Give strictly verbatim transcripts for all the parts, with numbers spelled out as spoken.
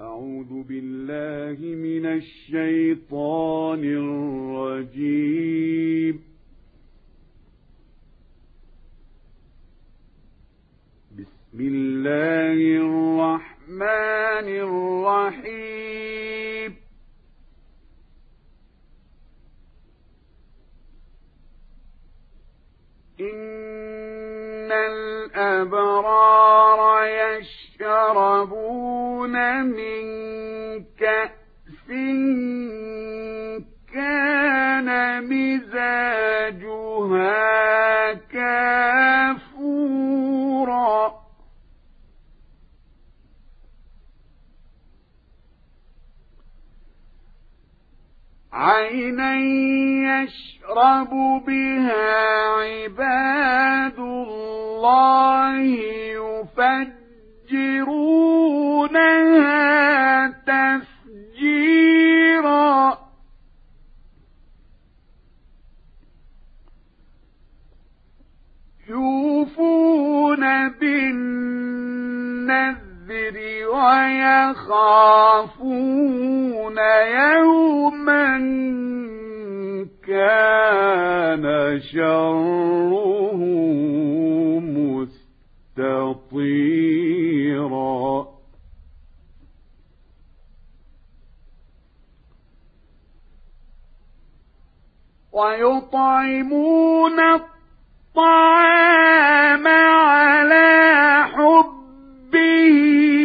أعوذ بالله من الشيطان الرجيم. بسم الله الرحمن الرحيم. إن الأبرار يشربون من كأس كان مزاجها كافورا عينا يشرب بها عباد الله يفجرونها تفجيرا يوفون بالنذر ويخافون يوما كان شره مستطيرا ويطعمون الطعام على حبه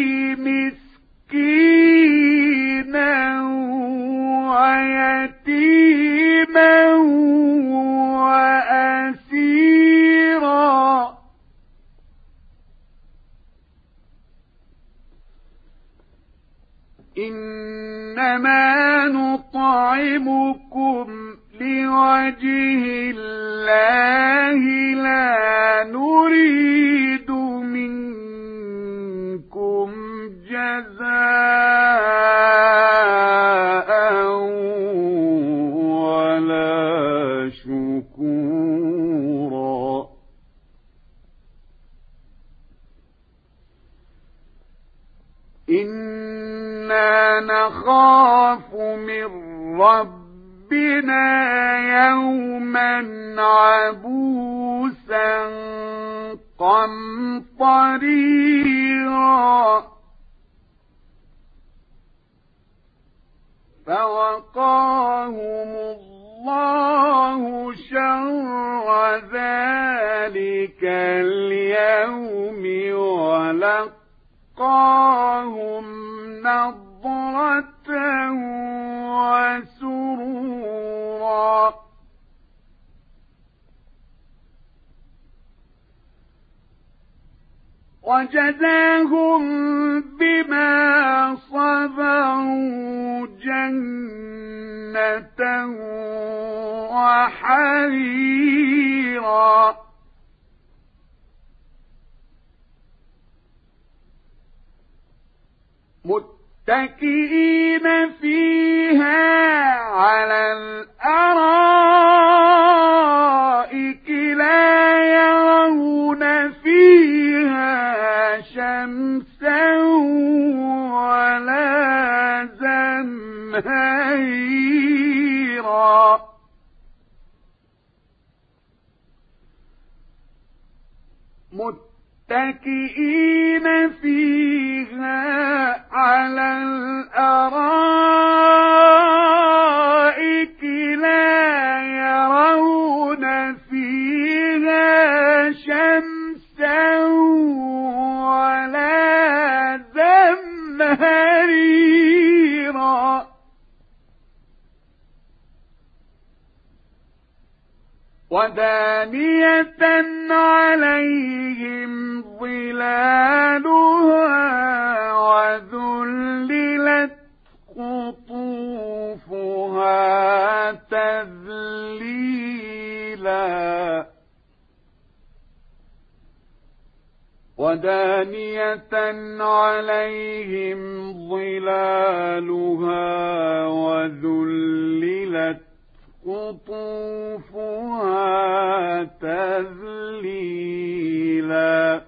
مسكينا ويتيما وأسيرا إنما نطعمكم لوجه الله لا نريد منكم جزاء ولا شكورا إنا نخاف من ربنا يوما عبوسا قمطريرا فوقاهم الله شر ذلك اليوم ولقاهم نضرة وسرورا وجزاهم بما صبروا جنة وحريرا متكئين فيها على الأرائك لا يرون فيها شمسا ولا زمهريرا متكئين فيها على الأرائك لا يرون فيها شمسا ولا زمهريرا ودانية عليهم ظلالها وذللت قطوفها تذليلا ودانية عليهم ظلالها وذللت قطوفها تذليلا